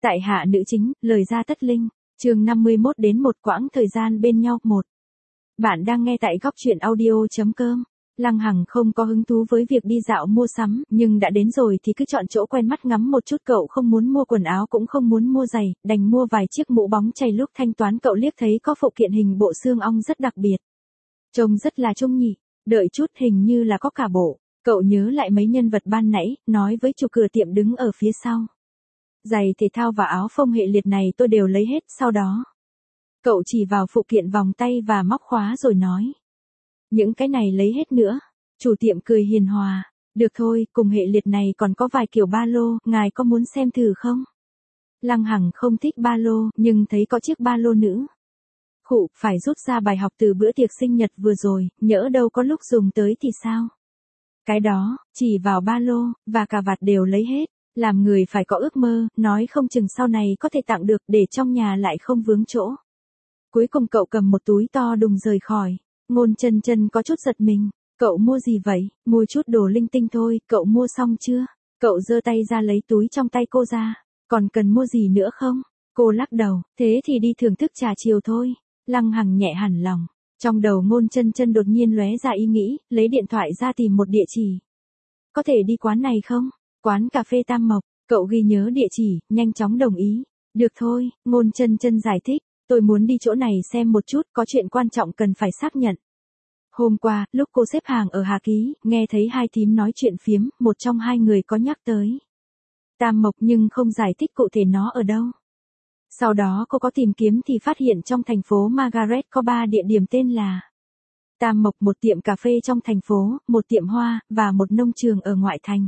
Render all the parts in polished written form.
Tại hạ nữ chính, lời ra tất linh, chương 51 đến một quãng thời gian bên nhau. 1. Bạn đang nghe tại góc truyện audio.com. Lăng Hằng không có hứng thú với việc đi dạo mua sắm, nhưng đã đến rồi thì cứ chọn chỗ quen mắt ngắm một chút. Cậu không muốn mua quần áo cũng không muốn mua giày, đành mua vài chiếc mũ bóng chày. Lúc thanh toán cậu liếc thấy có phụ kiện hình bộ xương ong rất đặc biệt. Trông rất là trông nhỉ, đợi chút hình như là có cả bộ. Cậu nhớ lại mấy nhân vật ban nãy, nói với chủ cửa tiệm đứng ở phía sau. Giày thể thao và áo phông hệ liệt này tôi đều lấy hết. Sau đó cậu chỉ vào phụ kiện vòng tay và móc khóa rồi nói. Những cái này lấy hết nữa. Chủ tiệm cười hiền hòa. Được thôi, cùng hệ liệt này còn có vài kiểu ba lô, ngài có muốn xem thử không? Lăng Hằng không thích ba lô, nhưng thấy có chiếc ba lô nữ. Khụ, phải rút ra bài học từ bữa tiệc sinh nhật vừa rồi, nhỡ đâu có lúc dùng tới thì sao? Cái đó, chỉ vào ba lô, và cà vạt đều lấy hết. Làm người phải có ước mơ, nói không chừng sau này có thể tặng được để trong nhà lại không vướng chỗ. Cuối cùng cậu cầm một túi to đùng rời khỏi. Ngôn Chân Chân có chút giật mình. Cậu mua gì vậy? Mua chút đồ linh tinh thôi, cậu mua xong chưa? Cậu giơ tay ra lấy túi trong tay cô ra. Còn cần mua gì nữa không? Cô lắc đầu, thế thì đi thưởng thức trà chiều thôi. Lăng Hằng nhẹ hẳn lòng. Trong đầu Ngôn Chân Chân đột nhiên lóe ra ý nghĩ, lấy điện thoại ra tìm một địa chỉ. Có thể đi quán này không? Quán cà phê Tam Mộc. Cậu ghi nhớ địa chỉ, nhanh chóng đồng ý. Được thôi, Ngôn Chân Chân giải thích. Tôi muốn đi chỗ này xem một chút, có chuyện quan trọng cần phải xác nhận. Hôm qua, lúc cô xếp hàng ở Hà Ký, nghe thấy hai thím nói chuyện phiếm, một trong hai người có nhắc tới Tam Mộc nhưng không giải thích cụ thể nó ở đâu. Sau đó cô có tìm kiếm thì phát hiện trong thành phố Margaret có 3 địa điểm tên là Tam Mộc, một tiệm cà phê trong thành phố, một tiệm hoa, và một nông trường ở ngoại thành.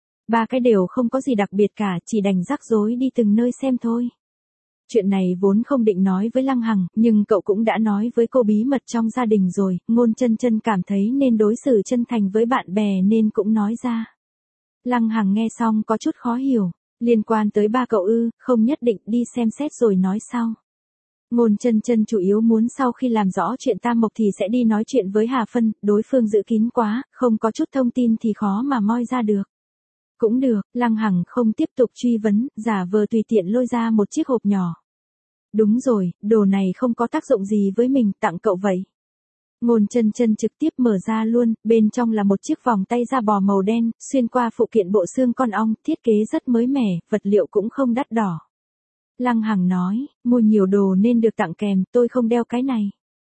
3 cái đều không có gì đặc biệt cả, chỉ đành rắc rối đi từng nơi xem thôi. Chuyện này vốn không định nói với Lăng Hằng, nhưng cậu cũng đã nói với cô bí mật trong gia đình rồi. Ngôn Chân Chân cảm thấy nên đối xử chân thành với bạn bè nên cũng nói ra. Lăng Hằng nghe xong có chút khó hiểu. Liên quan tới ba cậu ư? Không nhất định, đi xem xét rồi nói sau. Ngôn Chân Chân chủ yếu muốn sau khi làm rõ chuyện Tam Mộc thì sẽ đi nói chuyện với Hà Phân. Đối phương giữ kín quá, không có chút thông tin thì khó mà moi ra được. Cũng được, Lăng Hằng không tiếp tục truy vấn, giả vờ tùy tiện lôi ra một chiếc hộp nhỏ. Đúng rồi, đồ này không có tác dụng gì với mình, tặng cậu vậy. Ngôn Chân Chân trực tiếp mở ra luôn, bên trong là một chiếc vòng tay da bò màu đen, xuyên qua phụ kiện bộ xương con ong, thiết kế rất mới mẻ, vật liệu cũng không đắt đỏ. Lăng Hằng nói, mua nhiều đồ nên được tặng kèm, tôi không đeo cái này.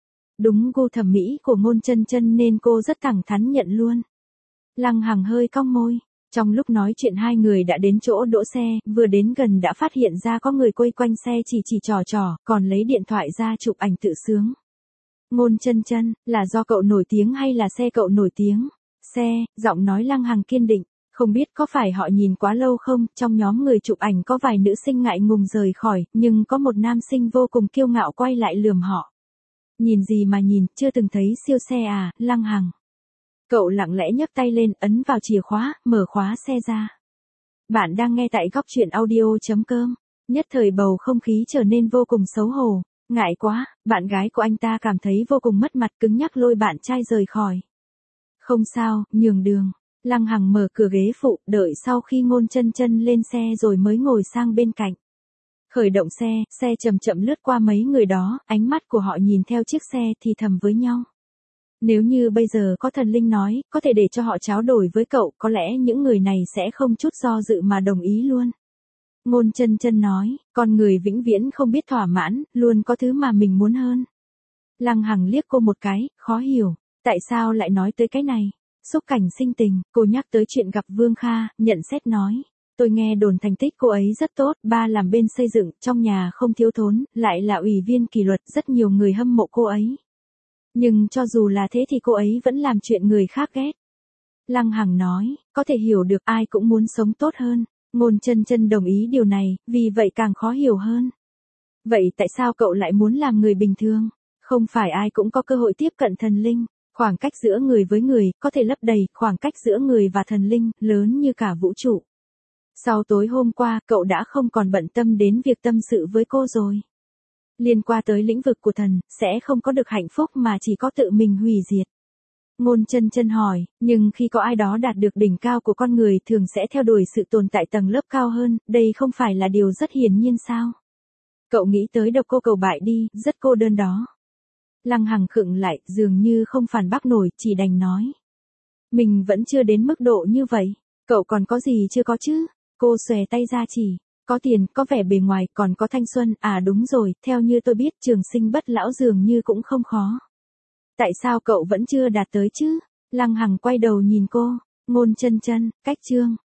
Đúng gu thẩm mỹ của Ngôn Chân Chân nên cô rất thẳng thắn nhận luôn. Lăng Hằng hơi cong môi. Trong lúc nói chuyện hai người đã đến chỗ đỗ xe, vừa đến gần đã phát hiện ra có người quây quanh xe chỉ trò, còn lấy điện thoại ra chụp ảnh tự sướng. Ngôn Chân Chân, là do cậu nổi tiếng hay là xe cậu nổi tiếng? Xe, giọng nói Lăng Hằng kiên định, không biết có phải họ nhìn quá lâu không, trong nhóm người chụp ảnh có vài nữ sinh ngại ngùng rời khỏi, nhưng có một nam sinh vô cùng kiêu ngạo quay lại lườm họ. Nhìn gì mà nhìn, chưa từng thấy siêu xe à, Lăng Hằng. Cậu lặng lẽ nhấc tay lên, ấn vào chìa khóa, mở khóa xe ra. Bạn đang nghe tại góc truyện audio.com. Nhất thời bầu không khí trở nên vô cùng xấu hổ. Ngại quá, bạn gái của anh ta cảm thấy vô cùng mất mặt, cứng nhắc lôi bạn trai rời khỏi. Không sao, nhường đường. Lăng Hằng mở cửa ghế phụ, đợi sau khi Ngôn Chân Chân lên xe rồi mới ngồi sang bên cạnh. Khởi động xe, xe chậm chậm lướt qua mấy người đó, ánh mắt của họ nhìn theo chiếc xe thì thầm với nhau. Nếu như bây giờ có thần linh nói, có thể để cho họ tráo đổi với cậu, có lẽ những người này sẽ không chút do dự mà đồng ý luôn. Ngôn Chân Chân nói, con người vĩnh viễn không biết thỏa mãn, luôn có thứ mà mình muốn hơn. Lăng Hằng liếc cô một cái, khó hiểu, tại sao lại nói tới cái này? Xúc cảnh sinh tình, cô nhắc tới chuyện gặp Vương Kha, nhận xét nói. Tôi nghe đồn thành tích cô ấy rất tốt, ba làm bên xây dựng, trong nhà không thiếu thốn, lại là ủy viên kỷ luật, rất nhiều người hâm mộ cô ấy. Nhưng cho dù là thế thì cô ấy vẫn làm chuyện người khác ghét. Lăng Hằng nói, có thể hiểu được, ai cũng muốn sống tốt hơn. Ngôn Chân Chân đồng ý điều này, vì vậy càng khó hiểu hơn. Vậy tại sao cậu lại muốn làm người bình thường? Không phải ai cũng có cơ hội tiếp cận thần linh. Khoảng cách giữa người với người, có thể lấp đầy, khoảng cách giữa người và thần linh, lớn như cả vũ trụ. Sau tối hôm qua, cậu đã không còn bận tâm đến việc tâm sự với cô rồi. Liên quan tới lĩnh vực của thần, sẽ không có được hạnh phúc mà chỉ có tự mình hủy diệt. Ngôn Chân Chân hỏi, nhưng khi có ai đó đạt được đỉnh cao của con người thường sẽ theo đuổi sự tồn tại tầng lớp cao hơn, đây không phải là điều rất hiển nhiên sao? Cậu nghĩ tới độc cô cầu bại đi, rất cô đơn đó. Lăng Hằng khựng lại, dường như không phản bác nổi, chỉ đành nói. Mình vẫn chưa đến mức độ như vậy, cậu còn có gì chưa có chứ? Cô xòe tay ra chỉ, có tiền, có vẻ bề ngoài, còn có thanh xuân, à đúng rồi, theo như tôi biết trường sinh bất lão dường như cũng không khó. Tại sao cậu vẫn chưa đạt tới chứ? Lăng Hằng quay đầu nhìn cô, Ngôn Chân Chân, cách chương.